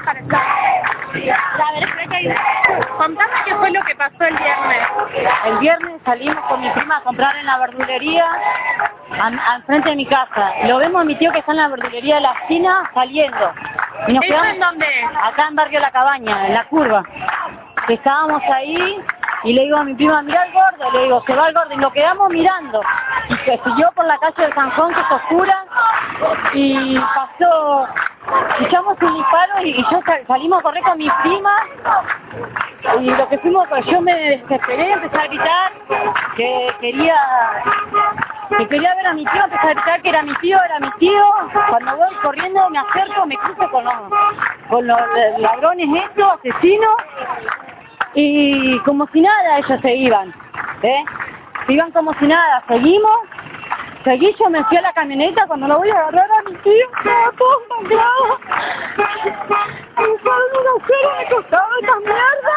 para estar. A ver, creo que hay... Contame qué fue lo que pasó el viernes. El viernes salimos con mi prima a comprar en la verdulería al frente de mi casa. Lo vemos a mi tío que está en la verdulería de la esquina saliendo. Y nos ¿Eso quedamos en dónde? acá en Barrio La Cabaña, en la curva. Que estábamos ahí y le digo a mi prima, mirá el gordo, le digo, se va el gordo, y lo quedamos mirando. Y se siguió por la calle del Sanjón, que es oscura, y pasó, escuchamos un disparo y yo salimos a correr con mi prima, y lo que fuimos, yo me desesperé, empecé a gritar que quería ver a mi tío, empecé a gritar que era mi tío. Cuando voy corriendo me acerco, me cruzo con los ladrones estos, asesinos, y como si nada ellos se iban, se iban como si nada. Seguí, yo me fui a la camioneta. Cuando lo voy a agarrar a mi tío, estaba todo sangrado. Me usaron un agujero, me costaba esta mierda.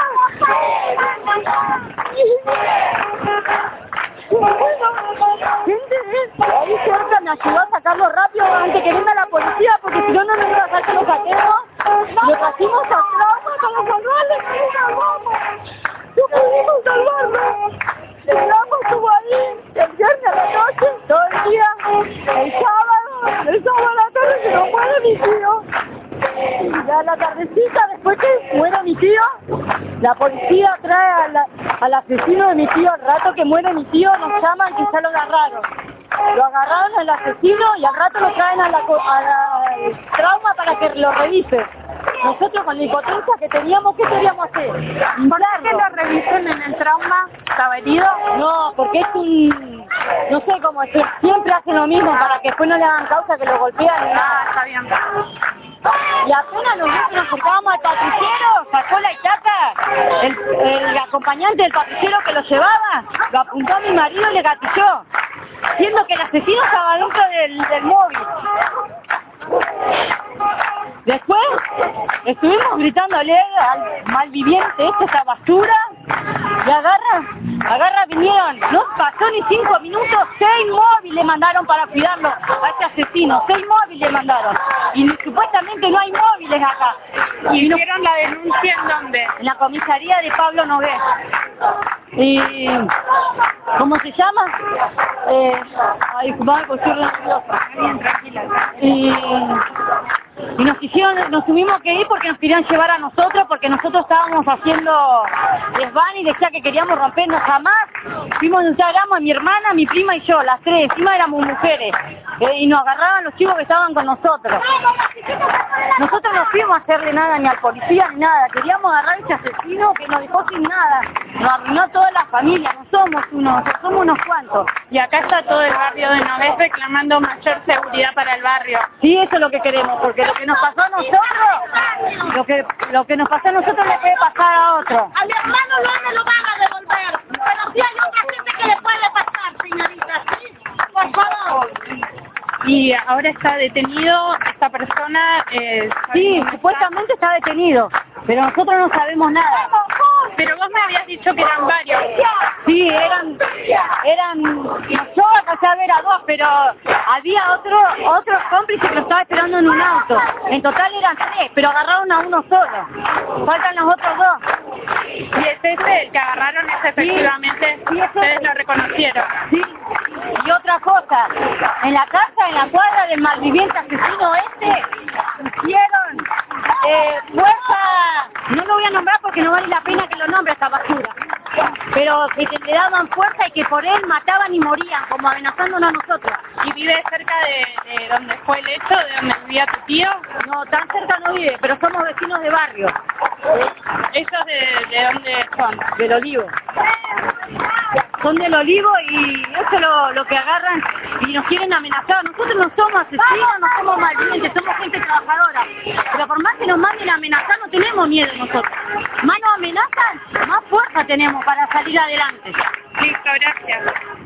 Gente ahí cerca me ayudó a sacarlo rápido antes que venga la policía, porque si no, no nos iba a sacar los saqueos. Lo trajimos a trauma para salvarle, no pudimos salvarlo. El trauma estuvo ahí el viernes a la noche, todo el día, el sábado a la tarde se nos muere mi tío. Y a la tardecita, después que muere mi tío, la policía trae al asesino de mi tío. Al rato que muere mi tío nos llaman que ya lo agarraron. Lo agarraron al asesino y al rato lo traen al trauma para que lo revise. Nosotros con la impotencia que teníamos, ¿qué queríamos hacer? ¿Por qué lo revisen en el trauma? ¿Estaba herido? No, porque es no sé cómo es, siempre hacen lo mismo para que después no le hagan causa, que lo golpean. Está bien. Y apenas nos acercábamos al patrullero, sacó la estaca, el acompañante del patrullero que lo llevaba, lo apuntó a mi marido y le gatilló, siendo que el asesino estaba dentro del móvil. Después estuvimos gritándole al malviviente, esta basura, y vinieron, no pasó ni 5 minutos, 6 móviles mandaron para cuidarlo a este asesino, 6 móviles mandaron, y supuestamente no hay móviles acá. ¿Y hicieron la denuncia en dónde? En la comisaría de Pablo Nogué. Y ¿cómo se llama? Ay, me pusieron nerviosa. Bien, tranquila. Y nos tuvimos que ir porque nos querían llevar a nosotros, porque nosotros estábamos haciendo desván y decía que queríamos rompernos. Jamás fuimos, nos agarramos a mi hermana, mi prima y yo, las tres, encima éramos mujeres, y nos agarraban los chicos que estaban con nosotros. Nosotros no fuimos a hacerle nada ni al policía ni nada, queríamos agarrar a ese asesino que nos dejó sin nada, nos arruinó toda la familia, no somos unos cuantos. Y acá está todo el barrio de Nogués reclamando mayor seguridad para el barrio. Sí, eso es lo que queremos, porque lo que nos pasó a nosotros, lo que nos pasó a nosotros le puede pasar a otro. A mi hermano no me lo van a devolver, pero sí hay otra gente que le puede pasar, señorita, ¿sí? Por favor. Y ahora está detenido esta persona. Sí, supuestamente está detenido, pero nosotros no sabemos nada. Pero vos me habías dicho que eran varios. Sí, eran, yo alcancé a ver a 2, pero había otro cómplice que lo estaba esperando en un auto. En total eran 3, pero agarraron a uno solo. Faltan los otros 2. Y es ese el que agarraron, es efectivamente, sí, ustedes lo reconocieron. Sí, y otra cosa, en la casa, en la cuadra del malviviente asesino hicieron fuerza, no lo voy a nombrar porque no vale la pena que lo nombre esta basura, pero que le daban fuerza y que por él mataban y morían, como amenazándonos a nosotros. ¿Y vive cerca de donde fue el hecho, de donde vivía tu tío? No, tan cerca no vive, pero somos vecinos de barrio. ¿Ellos de dónde son? Del Olivo. Son del Olivo y eso es lo que agarran y nos quieren amenazar. Nosotros no somos asesinos, no somos malvivientes, somos gente trabajadora. Pero por más que nos manden a amenazar, no tenemos miedo nosotros. Más nos amenazan, más fuerza tenemos para salir adelante. Listo, gracias.